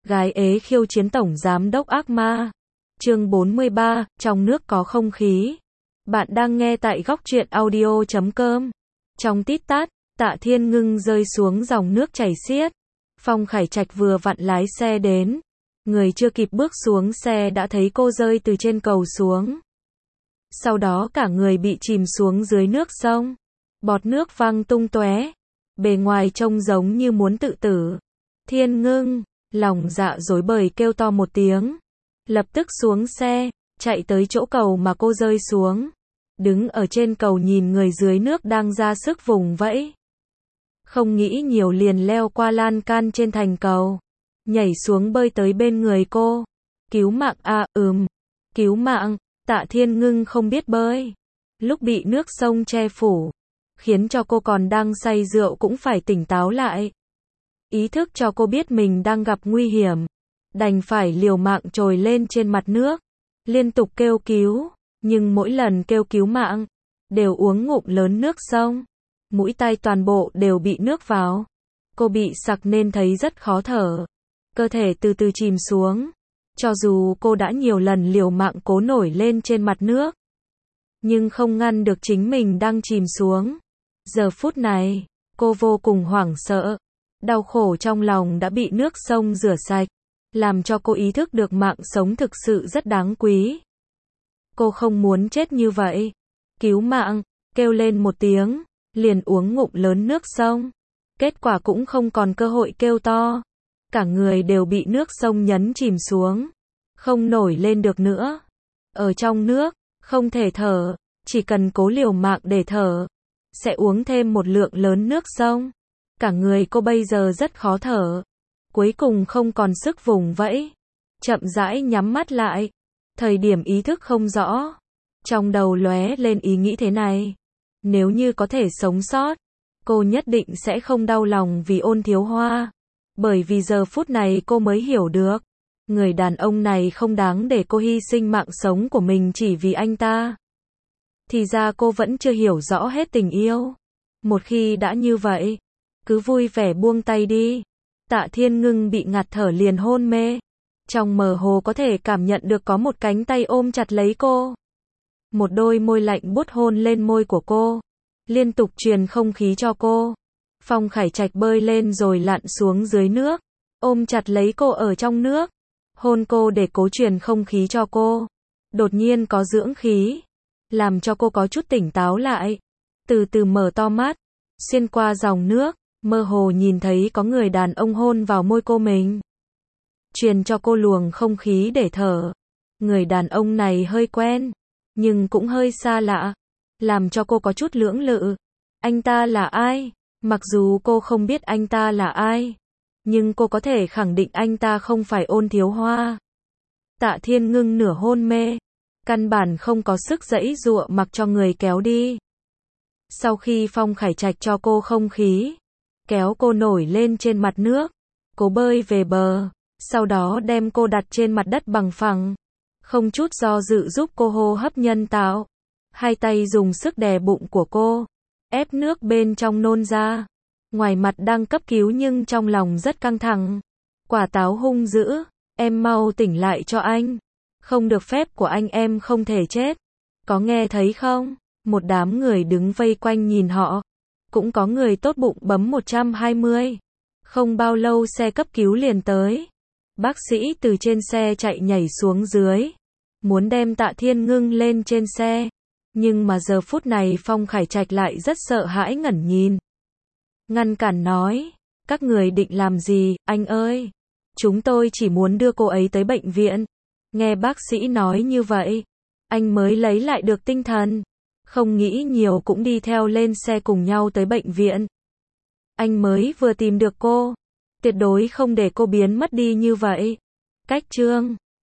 Gái ế khiêu chiến tổng giám đốc ác ma. Chương 43, trong nước có không khí. Bạn đang nghe tại góc truyện audio.com. Trong tít tát, Tạ Thiên Ngưng rơi xuống dòng nước chảy xiết. Phong Khải Trạch vừa vặn lái xe đến. Người chưa kịp bước xuống xe đã thấy cô rơi từ trên cầu xuống. Sau đó cả người bị chìm xuống dưới nước sông. Bọt nước văng tung tóe. Bề ngoài trông giống như muốn tự tử. Thiên Ngưng, lòng dạ rối bời kêu to một tiếng. Lập tức xuống xe, chạy tới chỗ cầu mà cô rơi xuống. Đứng ở trên cầu nhìn người dưới nước đang ra sức vùng vẫy. Không nghĩ nhiều liền leo qua lan can trên thành cầu. Nhảy xuống bơi tới bên người cô. Cứu mạng à, cứu mạng. Tạ Thiên Ngưng không biết bơi. Lúc bị nước sông che phủ, khiến cho cô còn đang say rượu cũng phải tỉnh táo lại. Ý thức cho cô biết mình đang gặp nguy hiểm. Đành phải liều mạng trồi lên trên mặt nước. Liên tục kêu cứu. Nhưng mỗi lần kêu cứu mạng, đều uống ngụm lớn nước sông. Mũi tai toàn bộ đều bị nước vào. Cô bị sặc nên thấy rất khó thở. Cơ thể từ từ chìm xuống. Cho dù cô đã nhiều lần liều mạng cố nổi lên trên mặt nước, nhưng không ngăn được chính mình đang chìm xuống. Giờ phút này, cô vô cùng hoảng sợ. Đau khổ trong lòng đã bị nước sông rửa sạch, làm cho cô ý thức được mạng sống thực sự rất đáng quý. Cô không muốn chết như vậy. Cứu mạng, kêu lên một tiếng, liền uống ngụm lớn nước sông. Kết quả cũng không còn cơ hội kêu to. Cả người đều bị nước sông nhấn chìm xuống. Không nổi lên được nữa. Ở trong nước, không thể thở, chỉ cần cố liều mạng để thở. Sẽ uống thêm một lượng lớn nước sông. Cả người cô bây giờ rất khó thở. Cuối cùng không còn sức vùng vẫy. Chậm rãi nhắm mắt lại. Thời điểm ý thức không rõ. Trong đầu lóe lên ý nghĩ thế này. Nếu như có thể sống sót, cô nhất định sẽ không đau lòng vì Ôn Thiếu Hoa. Bởi vì giờ phút này cô mới hiểu được. Người đàn ông này không đáng để cô hy sinh mạng sống của mình chỉ vì anh ta. Thì ra cô vẫn chưa hiểu rõ hết tình yêu. Một khi đã như vậy, cứ vui vẻ buông tay đi. Tạ Thiên Ngưng bị ngạt thở liền hôn mê. Trong mơ hồ có thể cảm nhận được có một cánh tay ôm chặt lấy cô. Một đôi môi lạnh buốt hôn lên môi của cô. Liên tục truyền không khí cho cô. Phong Khải Trạch bơi lên rồi lặn xuống dưới nước. Ôm chặt lấy cô ở trong nước. Hôn cô để cố truyền không khí cho cô. Đột nhiên có dưỡng khí. Làm cho cô có chút tỉnh táo lại. Từ từ mở to mắt. Xuyên qua dòng nước. Mơ hồ nhìn thấy có người đàn ông hôn vào môi cô mình. Truyền cho cô luồng không khí để thở. Người đàn ông này hơi quen. Nhưng cũng hơi xa lạ. Làm cho cô có chút lưỡng lự. Anh ta là ai? Mặc dù cô không biết anh ta là ai. Nhưng cô có thể khẳng định anh ta không phải Ôn Thiếu Hoa. Tạ Thiên Ngưng nửa hôn mê. Căn bản không có sức giãy giụa mặc cho người kéo đi. Sau khi Phong Khải Trạch cho cô không khí, kéo cô nổi lên trên mặt nước. Cô bơi về bờ. Sau đó đem cô đặt trên mặt đất bằng phẳng. Không chút do dự giúp cô hô hấp nhân tạo. Hai tay dùng sức đè bụng của cô. Ép nước bên trong nôn ra. Ngoài mặt đang cấp cứu nhưng trong lòng rất căng thẳng. Quả táo hung dữ. Em mau tỉnh lại cho anh. Không được phép của anh em không thể chết. Có nghe thấy không? Một đám người đứng vây quanh nhìn họ. Cũng có người tốt bụng bấm 120. Không bao lâu xe cấp cứu liền tới. Bác sĩ từ trên xe chạy nhảy xuống dưới. Muốn đem Tạ Thiên Ngưng lên trên xe. Nhưng mà giờ phút này Phong Khải Trạch lại rất sợ hãi ngẩn nhìn. Ngăn cản nói. Các người định làm gì, anh ơi? Chúng tôi chỉ muốn đưa cô ấy tới bệnh viện. Nghe bác sĩ nói như vậy. Anh mới lấy lại được tinh thần. Không nghĩ nhiều cũng đi theo lên xe cùng nhau tới bệnh viện. Anh mới vừa tìm được cô. Tuyệt đối không để cô biến mất đi như vậy. Cách chương